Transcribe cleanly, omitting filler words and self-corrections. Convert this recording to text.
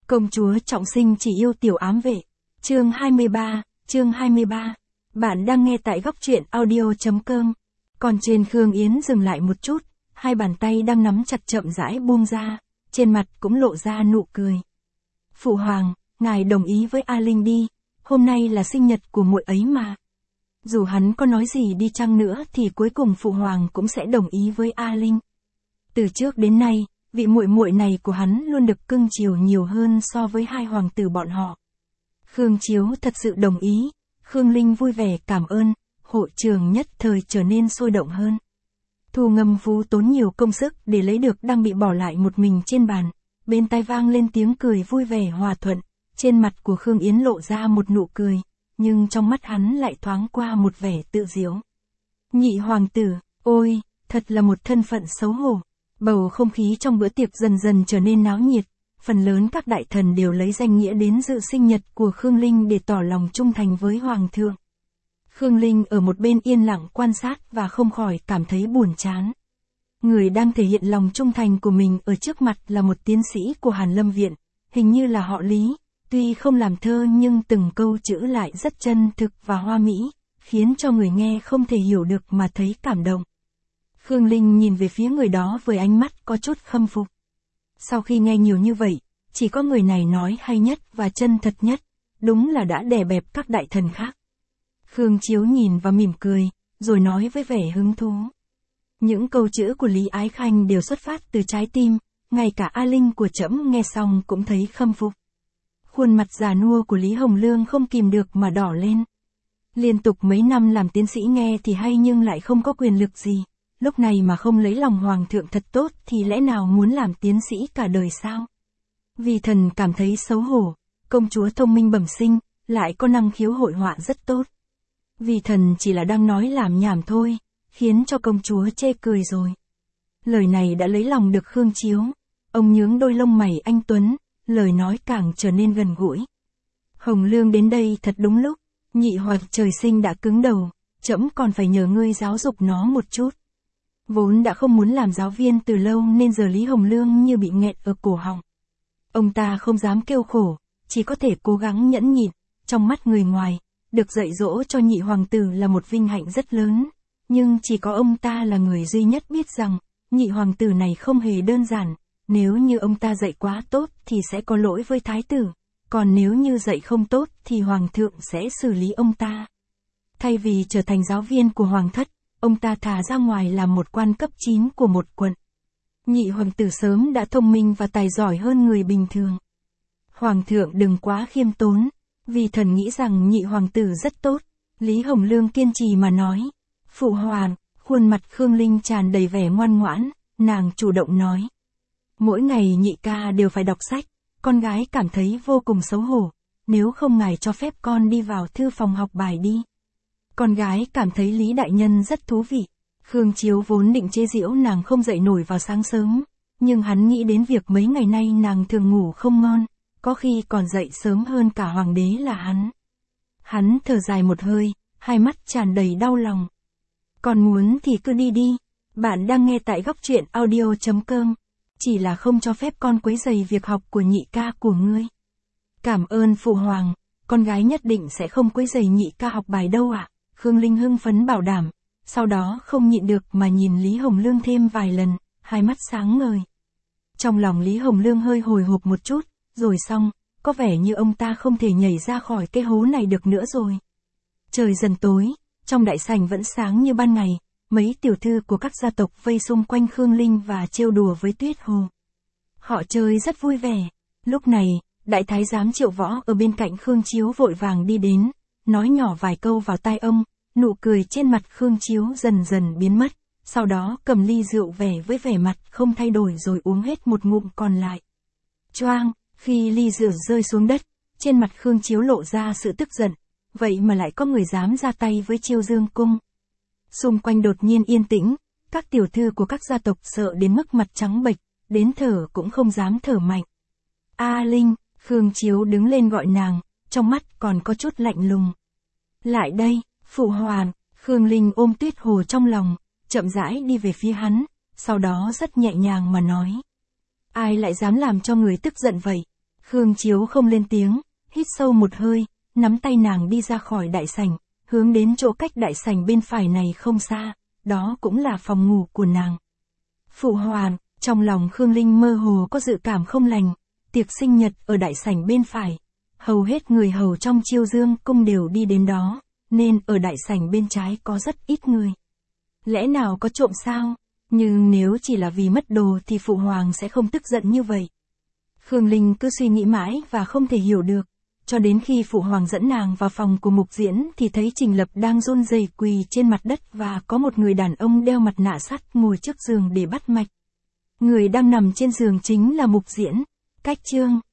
Công chúa trọng sinh chỉ yêu tiểu ám vệ. Chương 23. Bạn đang nghe tại góc truyện audio.com. Còn trên Khương Yến dừng lại một chút, hai bàn tay đang nắm chặt chậm rãi buông ra, trên mặt cũng lộ ra nụ cười. Phụ hoàng, ngài đồng ý với A Linh đi, hôm nay là sinh nhật của muội ấy mà. Dù hắn có nói gì đi chăng nữa thì cuối cùng phụ hoàng cũng sẽ đồng ý với A Linh. Từ trước đến nay, vị muội muội này của hắn luôn được cưng chiều nhiều hơn so với hai hoàng tử bọn họ. Khương Chiếu thật sự đồng ý, Khương Linh vui vẻ cảm ơn, hội trường nhất thời trở nên sôi động hơn. Thu Ngâm Phú tốn nhiều công sức để lấy được đang bị bỏ lại một mình trên bàn, bên tai vang lên tiếng cười vui vẻ hòa thuận, trên mặt của Khương Yến lộ ra một nụ cười, nhưng trong mắt hắn lại thoáng qua một vẻ tự giễu. Nhị hoàng tử, ôi, thật là một thân phận xấu hổ. Bầu không khí trong bữa tiệc dần dần trở nên náo nhiệt, phần lớn các đại thần đều lấy danh nghĩa đến dự sinh nhật của Khương Linh để tỏ lòng trung thành với hoàng thượng. Khương Linh ở một bên yên lặng quan sát và không khỏi cảm thấy buồn chán. Người đang thể hiện lòng trung thành của mình ở trước mặt là một tiến sĩ của Hàn Lâm Viện, hình như là họ Lý, tuy không làm thơ nhưng từng câu chữ lại rất chân thực và hoa mỹ, khiến cho người nghe không thể hiểu được mà thấy cảm động. Khương Linh nhìn về phía người đó với ánh mắt có chút khâm phục. Sau khi nghe nhiều như vậy, chỉ có người này nói hay nhất và chân thật nhất, đúng là đã đè bẹp các đại thần khác. Khương Chiếu nhìn và mỉm cười, rồi nói với vẻ hứng thú. Những câu chữ của Lý Ái Khanh đều xuất phát từ trái tim, ngay cả A Linh của trẫm nghe xong cũng thấy khâm phục. Khuôn mặt già nua của Lý Hồng Lương không kìm được mà đỏ lên. Liên tục mấy năm làm tiến sĩ nghe thì hay nhưng lại không có quyền lực gì. Lúc này mà không lấy lòng hoàng thượng thật tốt thì lẽ nào muốn làm tiến sĩ cả đời sao? Vì thần cảm thấy xấu hổ, công chúa thông minh bẩm sinh, lại có năng khiếu hội họa rất tốt. Vì thần chỉ là đang nói làm nhảm thôi, khiến cho công chúa chê cười rồi. Lời này đã lấy lòng được Khương Chiếu. Ông nhướng đôi lông mày anh tuấn, lời nói càng trở nên gần gũi. Hồng Lương đến đây thật đúng lúc, nhị hoặc trời sinh đã cứng đầu, trẫm còn phải nhờ ngươi giáo dục nó một chút. Vốn đã không muốn làm giáo viên từ lâu nên giờ Lý Hồng Lương như bị nghẹt ở cổ họng. Ông ta không dám kêu khổ, chỉ có thể cố gắng nhẫn nhịn, trong mắt người ngoài, được dạy dỗ cho nhị hoàng tử là một vinh hạnh rất lớn, nhưng chỉ có ông ta là người duy nhất biết rằng, nhị hoàng tử này không hề đơn giản, nếu như ông ta dạy quá tốt thì sẽ có lỗi với thái tử, còn nếu như dạy không tốt thì hoàng thượng sẽ xử lý ông ta. Thay vì trở thành giáo viên của hoàng thất, ông ta thả ra ngoài làm một quan cấp 9 của một quận. Nhị hoàng tử sớm đã thông minh và tài giỏi hơn người bình thường. Hoàng thượng đừng quá khiêm tốn, vì thần nghĩ rằng nhị hoàng tử rất tốt. Lý Hồng Lương kiên trì mà nói. Phụ hoàng, khuôn mặt Khương Linh tràn đầy vẻ ngoan ngoãn, nàng chủ động nói. Mỗi ngày nhị ca đều phải đọc sách, con gái cảm thấy vô cùng xấu hổ, nếu không ngài cho phép con đi vào thư phòng học bài đi. Con gái cảm thấy Lý đại nhân rất thú vị. Khương Chiếu vốn định chế giễu nàng không dậy nổi vào sáng sớm, nhưng hắn nghĩ đến việc mấy ngày nay nàng thường ngủ không ngon, có khi còn dậy sớm hơn cả hoàng đế là hắn. Hắn thở dài một hơi, hai mắt tràn đầy đau lòng. Còn muốn thì cứ đi đi, bạn đang nghe tại góc truyện audio.com, chỉ là không cho phép con quấy rầy việc học của nhị ca của ngươi. Cảm ơn phụ hoàng, con gái nhất định sẽ không quấy rầy nhị ca học bài đâu ạ. Khương Linh hưng phấn bảo đảm, sau đó không nhịn được mà nhìn Lý Hồng Lương thêm vài lần, hai mắt sáng ngời. Trong lòng Lý Hồng Lương hơi hồi hộp một chút, rồi xong, có vẻ như ông ta không thể nhảy ra khỏi cái hố này được nữa rồi. Trời dần tối, trong đại sảnh vẫn sáng như ban ngày, mấy tiểu thư của các gia tộc vây xung quanh Khương Linh và trêu đùa với Tuyết Hồ. Họ chơi rất vui vẻ. Lúc này, đại thái giám Triệu Võ ở bên cạnh Khương Chiếu vội vàng đi đến, nói nhỏ vài câu vào tai ông, nụ cười trên mặt Khương Chiếu dần dần biến mất, sau đó cầm ly rượu về với vẻ mặt không thay đổi rồi uống hết một ngụm còn lại. Choang, khi ly rượu rơi xuống đất, trên mặt Khương Chiếu lộ ra sự tức giận, vậy mà lại có người dám ra tay với Chiêu Dương cung. Xung quanh đột nhiên yên tĩnh, các tiểu thư của các gia tộc sợ đến mức mặt trắng bệch, đến thở cũng không dám thở mạnh. A Linh, Khương Chiếu đứng lên gọi nàng, trong mắt còn có chút lạnh lùng. Lại đây, phụ hoàng. Khương Linh ôm Tuyết Hồ trong lòng, chậm rãi đi về phía hắn, sau đó rất nhẹ nhàng mà nói. Ai lại dám làm cho người tức giận vậy? Khương Chiếu không lên tiếng, hít sâu một hơi, nắm tay nàng đi ra khỏi đại sảnh, hướng đến chỗ cách đại sảnh bên phải này không xa, đó cũng là phòng ngủ của nàng. Phụ hoàng, trong lòng Khương Linh mơ hồ có dự cảm không lành, tiệc sinh nhật ở đại sảnh bên phải. Hầu hết người hầu trong Chiêu Dương cung đều đi đến đó, nên ở đại sảnh bên trái có rất ít người. Lẽ nào có trộm sao? Nhưng nếu chỉ là vì mất đồ thì phụ hoàng sẽ không tức giận như vậy. Khương Linh cứ suy nghĩ mãi và không thể hiểu được. Cho đến khi phụ hoàng dẫn nàng vào phòng của Mục Diễn thì thấy Trình Lập đang run rẩy quỳ trên mặt đất và có một người đàn ông đeo mặt nạ sắt ngồi trước giường để bắt mạch. Người đang nằm trên giường chính là Mục Diễn. Cách chương